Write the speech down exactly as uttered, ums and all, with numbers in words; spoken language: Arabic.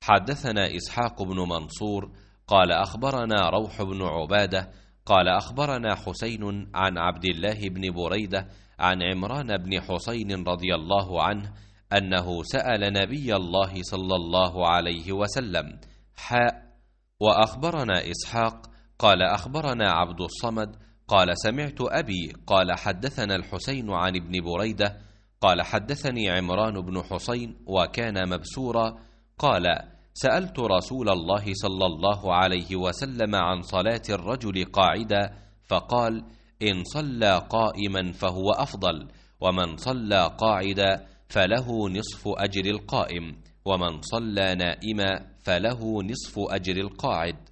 حدثنا إسحاق بن منصور قال أخبرنا روح بن عبادة قال أخبرنا حسين عن عبد الله بن بريدة عن عمران بن حسين رضي الله عنه أنه سأل نبي الله صلى الله عليه وسلم حاء. وأخبرنا إسحاق قال أخبرنا عبد الصمد قال سمعت أبي قال حدثنا الحسين عن ابن بريدة قال حدثني عمران بن حسين وكان مبسورا قال سألت رسول الله صلى الله عليه وسلم عن صلاة الرجل قاعدا فقال إن صلى قائما فهو أفضل، ومن صلى قاعدا فله نصف أجر القائم، ومن صلى نائما فله نصف أجر القاعد.